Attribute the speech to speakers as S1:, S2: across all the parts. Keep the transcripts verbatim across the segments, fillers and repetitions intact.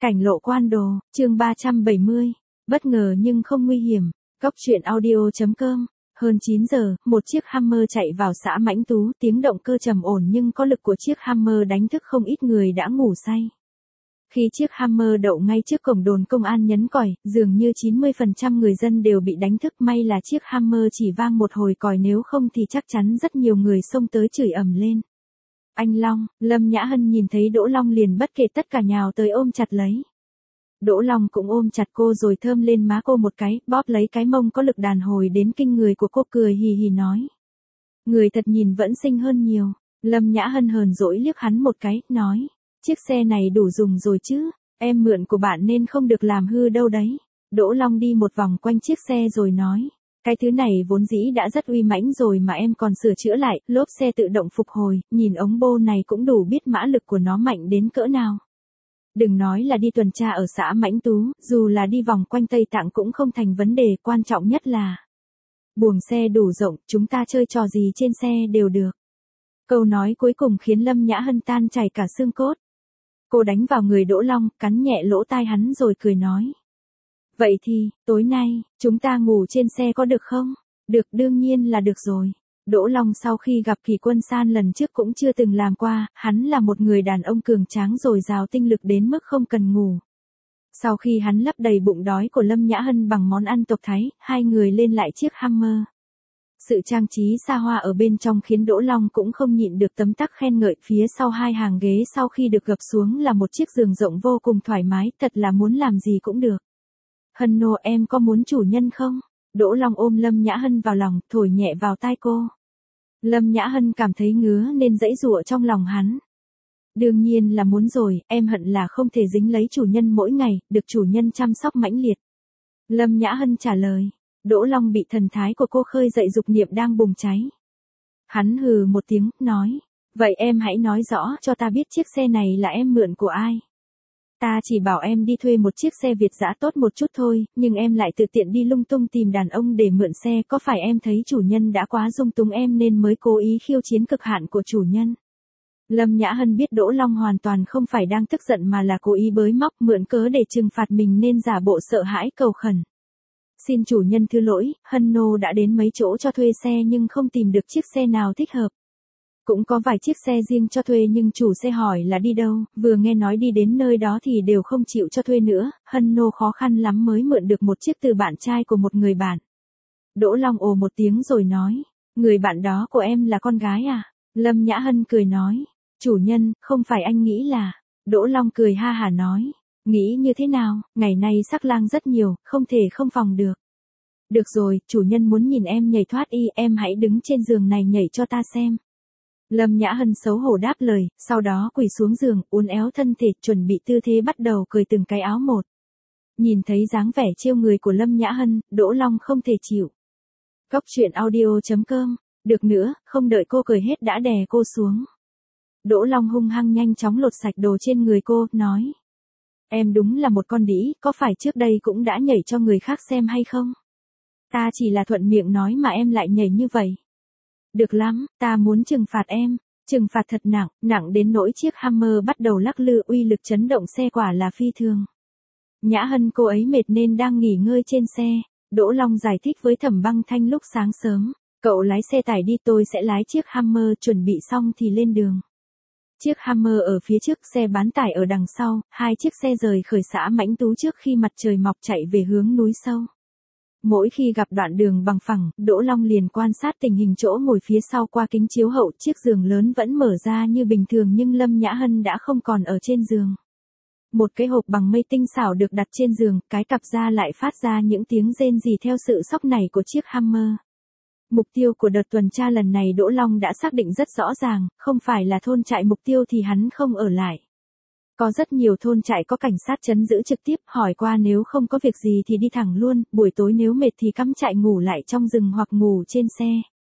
S1: Cảnh lộ quan đồ, chương ba trăm bảy mươi. Bất ngờ nhưng không nguy hiểm. Góc truyện audio chấm com. Hơn chín giờ, một chiếc Hammer chạy vào xã Mãnh Tú, tiếng động cơ trầm ổn nhưng có lực của chiếc Hammer đánh thức không ít người đã ngủ say. Khi chiếc Hammer đậu ngay trước cổng đồn công an nhấn còi, dường như chín mươi phần trăm người dân đều bị đánh thức, may là chiếc Hammer chỉ vang một hồi còi, nếu không thì chắc chắn rất nhiều người xông tới chửi ầm lên. Anh Long, Lâm Nhã Hân nhìn thấy Đỗ Long liền bất kể tất cả nhào tới ôm chặt lấy. Đỗ Long cũng ôm chặt cô rồi thơm lên má cô một cái, bóp lấy cái mông có lực đàn hồi đến kinh người của cô, cười hì hì nói. Người thật nhìn vẫn xinh hơn nhiều. Lâm Nhã Hân hờn dỗi liếc hắn một cái, nói. Chiếc xe này đủ dùng rồi chứ, em mượn của bạn nên không được làm hư đâu đấy. Đỗ Long đi một vòng quanh chiếc xe rồi nói. Cái thứ này vốn dĩ đã rất uy mãnh rồi mà em còn sửa chữa lại, lốp xe tự động phục hồi, nhìn ống bô này cũng đủ biết mã lực của nó mạnh đến cỡ nào. Đừng nói là đi tuần tra ở xã Mãnh Tú, dù là đi vòng quanh Tây Tạng cũng không thành vấn đề, quan trọng nhất là buồng xe đủ rộng, chúng ta chơi trò gì trên xe đều được. Câu nói cuối cùng khiến Lâm Nhã Hân tan chảy cả xương cốt. Cô đánh vào người Đỗ Long, cắn nhẹ lỗ tai hắn rồi cười nói. Vậy thì, tối nay, chúng ta ngủ trên xe có được không? Được, đương nhiên là được rồi. Đỗ Long sau khi gặp Kỳ Quân San lần trước cũng chưa từng làm qua, hắn là một người đàn ông cường tráng dồi dào tinh lực đến mức không cần ngủ. Sau khi hắn lấp đầy bụng đói của Lâm Nhã Hân bằng món ăn tộc Thái, hai người lên lại chiếc Hammer. Sự trang trí xa hoa ở bên trong khiến Đỗ Long cũng không nhịn được tấm tắc khen ngợi. Phía sau hai hàng ghế sau khi được gập xuống là một chiếc giường rộng vô cùng thoải mái, thật là muốn làm gì cũng được. Hân nô, em có muốn chủ nhân không? Đỗ Long ôm Lâm Nhã Hân vào lòng, thổi nhẹ vào tai cô. Lâm Nhã Hân cảm thấy ngứa nên giãy giụa trong lòng hắn. Đương nhiên là muốn rồi, em hận là không thể dính lấy chủ nhân mỗi ngày, được chủ nhân chăm sóc mãnh liệt. Lâm Nhã Hân trả lời. Đỗ Long bị thần thái của cô khơi dậy dục niệm đang bùng cháy. Hắn hừ một tiếng, nói. Vậy em hãy nói rõ cho ta biết chiếc xe này là em mượn của ai. Ta chỉ bảo em đi thuê một chiếc xe Việt dã tốt một chút thôi, nhưng em lại tự tiện đi lung tung tìm đàn ông để mượn xe, có phải em thấy chủ nhân đã quá dung túng em nên mới cố ý khiêu chiến cực hạn của chủ nhân? Lâm Nhã Hân biết Đỗ Long hoàn toàn không phải đang tức giận mà là cố ý bới móc mượn cớ để trừng phạt mình nên giả bộ sợ hãi cầu khẩn. Xin chủ nhân thứ lỗi, Hân nô đã đến mấy chỗ cho thuê xe nhưng không tìm được chiếc xe nào thích hợp. Cũng có vài chiếc xe riêng cho thuê nhưng chủ xe hỏi là đi đâu, vừa nghe nói đi đến nơi đó thì đều không chịu cho thuê nữa, Hân nô khó khăn lắm mới mượn được một chiếc từ bạn trai của một người bạn. Đỗ Long ồ một tiếng rồi nói, người bạn đó của em là con gái à? Lâm Nhã Hân cười nói, chủ nhân, không phải anh nghĩ là... Đỗ Long cười ha hả nói, nghĩ như thế nào, ngày nay sắc lang rất nhiều, không thể không phòng được. Được rồi, chủ nhân muốn nhìn em nhảy thoát y, em hãy đứng trên giường này nhảy cho ta xem. Lâm Nhã Hân xấu hổ đáp lời, sau đó quỳ xuống giường, uốn éo thân thể, chuẩn bị tư thế bắt đầu cởi từng cái áo một. Nhìn thấy dáng vẻ trêu người của Lâm Nhã Hân, Đỗ Long không thể chịu. Góc truyện audio chấm com. Được nữa, không đợi cô cởi hết đã đè cô xuống. Đỗ Long hung hăng nhanh chóng lột sạch đồ trên người cô, nói. Em đúng là một con đĩ, có phải trước đây cũng đã nhảy cho người khác xem hay không? Ta chỉ là thuận miệng nói mà em lại nhảy như vậy. Được lắm, ta muốn trừng phạt em, trừng phạt thật nặng, nặng đến nỗi chiếc Hammer bắt đầu lắc lư, uy lực chấn động xe quả là phi thường. Nhã Hân cô ấy mệt nên đang nghỉ ngơi trên xe, Đỗ Long giải thích với Thẩm Băng Thanh lúc sáng sớm, cậu lái xe tải đi, tôi sẽ lái chiếc Hammer, chuẩn bị xong thì lên đường. Chiếc Hammer ở phía trước, xe bán tải ở đằng sau, hai chiếc xe rời khỏi xã Mãnh Tú trước khi mặt trời mọc chạy về hướng núi sâu. Mỗi khi gặp đoạn đường bằng phẳng, Đỗ Long liền quan sát tình hình chỗ ngồi phía sau qua kính chiếu hậu, chiếc giường lớn vẫn mở ra như bình thường nhưng Lâm Nhã Hân đã không còn ở trên giường. Một cái hộp bằng mây tinh xảo được đặt trên giường, cái cặp da lại phát ra những tiếng rên rỉ theo sự sóc nảy của chiếc Hammer. Mục tiêu của đợt tuần tra lần này Đỗ Long đã xác định rất rõ ràng, không phải là thôn trại mục tiêu thì hắn không ở lại. Có rất nhiều thôn trại có cảnh sát trấn giữ trực tiếp, hỏi qua nếu không có việc gì thì đi thẳng luôn, buổi tối nếu mệt thì cắm trại ngủ lại trong rừng hoặc ngủ trên xe.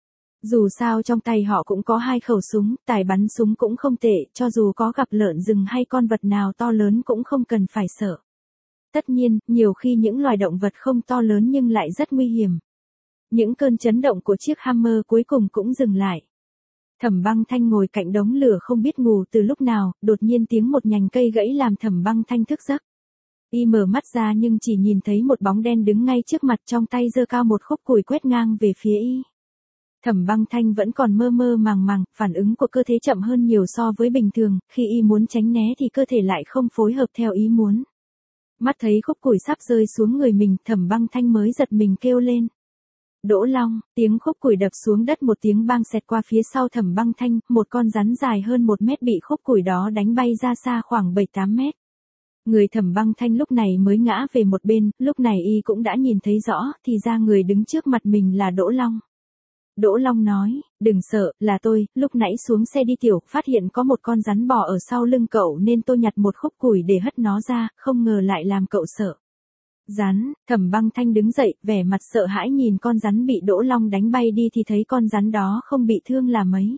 S1: Dù sao trong tay họ cũng có hai khẩu súng, tài bắn súng cũng không tệ, cho dù có gặp lợn rừng hay con vật nào to lớn cũng không cần phải sợ. Tất nhiên, nhiều khi những loài động vật không to lớn nhưng lại rất nguy hiểm. Những cơn chấn động của chiếc Hammer cuối cùng cũng dừng lại. Thẩm Băng Thanh ngồi cạnh đống lửa không biết ngủ từ lúc nào, đột nhiên tiếng một nhành cây gãy làm Thẩm Băng Thanh thức giấc. Y mở mắt ra nhưng chỉ nhìn thấy một bóng đen đứng ngay trước mặt, trong tay giơ cao một khúc củi quét ngang về phía Y. Thẩm Băng Thanh vẫn còn mơ mơ màng màng, phản ứng của cơ thể chậm hơn nhiều so với bình thường, khi Y muốn tránh né thì cơ thể lại không phối hợp theo ý muốn. Mắt thấy khúc củi sắp rơi xuống người mình, Thẩm Băng Thanh mới giật mình kêu lên. Đỗ Long, tiếng khúc củi đập xuống đất một tiếng bang xẹt qua phía sau Thẩm Băng Thanh, một con rắn dài hơn một mét bị khúc củi đó đánh bay ra xa khoảng bảy tám mét. Người Thẩm Băng Thanh lúc này mới ngã về một bên, lúc này Y cũng đã nhìn thấy rõ, thì ra người đứng trước mặt mình là Đỗ Long. Đỗ Long nói, đừng sợ, là tôi, lúc nãy xuống xe đi tiểu, phát hiện có một con rắn bò ở sau lưng cậu nên tôi nhặt một khúc củi để hất nó ra, không ngờ lại làm cậu sợ. Rắn, Thẩm Băng Thanh đứng dậy, vẻ mặt sợ hãi nhìn con rắn bị Đỗ Long đánh bay đi thì thấy con rắn đó không bị thương là mấy.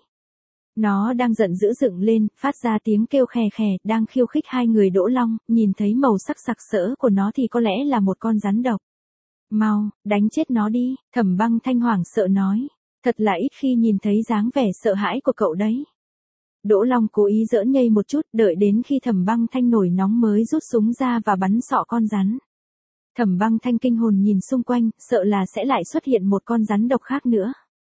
S1: Nó đang giận dữ dựng lên, phát ra tiếng kêu khè khè, đang khiêu khích hai người Đỗ Long, nhìn thấy màu sắc sặc sỡ của nó thì có lẽ là một con rắn độc. Mau, đánh chết nó đi, Thẩm Băng Thanh hoảng sợ nói. Thật là ít khi nhìn thấy dáng vẻ sợ hãi của cậu đấy. Đỗ Long cố ý giỡn nhây một chút, đợi đến khi Thẩm Băng Thanh nổi nóng mới rút súng ra và bắn xọ con rắn. Thẩm Băng Thanh kinh hồn nhìn xung quanh, sợ là sẽ lại xuất hiện một con rắn độc khác nữa.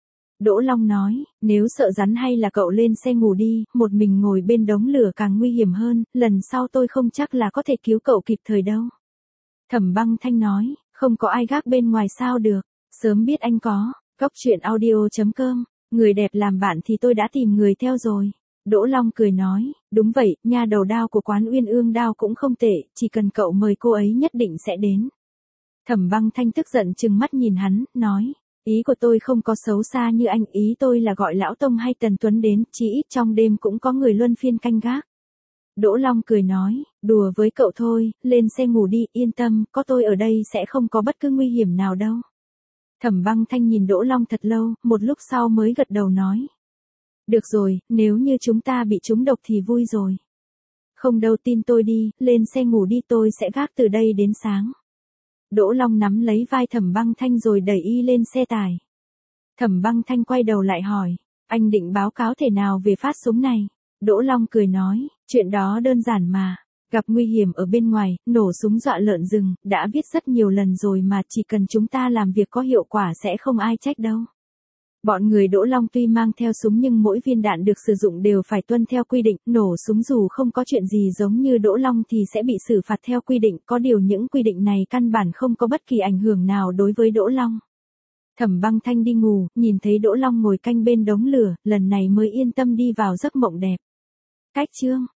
S1: Đỗ Long nói, nếu sợ rắn hay là cậu lên xe ngủ đi, một mình ngồi bên đống lửa càng nguy hiểm hơn, lần sau tôi không chắc là có thể cứu cậu kịp thời đâu. Thẩm Băng Thanh nói, không có ai gác bên ngoài sao được, sớm biết anh có. Cốc truyện audio chấm com, người đẹp làm bạn thì tôi đã tìm người theo rồi. Đỗ Long cười nói, đúng vậy, nha đầu đao của quán Uyên Ương đao cũng không tệ, chỉ cần cậu mời cô ấy nhất định sẽ đến. Thẩm Băng Thanh tức giận trừng mắt nhìn hắn, nói, ý của tôi không có xấu xa như anh, ý tôi là gọi Lão Tông hay Tần Tuấn đến, chỉ ít trong đêm cũng có người luân phiên canh gác. Đỗ Long cười nói, đùa với cậu thôi, lên xe ngủ đi, yên tâm, có tôi ở đây sẽ không có bất cứ nguy hiểm nào đâu. Thẩm Băng Thanh nhìn Đỗ Long thật lâu, một lúc sau mới gật đầu nói. Được rồi, nếu như chúng ta bị trúng độc thì vui rồi. Không đâu, tin tôi đi, lên xe ngủ đi, tôi sẽ gác từ đây đến sáng. Đỗ Long nắm lấy vai Thẩm Băng Thanh rồi đẩy Y lên xe tải. Thẩm Băng Thanh quay đầu lại hỏi, anh định báo cáo thế nào về phát súng này? Đỗ Long cười nói, chuyện đó đơn giản mà. Gặp nguy hiểm ở bên ngoài, nổ súng dọa lợn rừng, đã viết rất nhiều lần rồi mà, chỉ cần chúng ta làm việc có hiệu quả sẽ không ai trách đâu. Bọn người Đỗ Long tuy mang theo súng nhưng mỗi viên đạn được sử dụng đều phải tuân theo quy định, nổ súng dù không có chuyện gì giống như Đỗ Long thì sẽ bị xử phạt theo quy định, có điều những quy định này căn bản không có bất kỳ ảnh hưởng nào đối với Đỗ Long. Thẩm Băng Thanh đi ngủ, nhìn thấy Đỗ Long ngồi canh bên đống lửa, lần này mới yên tâm đi vào giấc mộng đẹp. Cách chương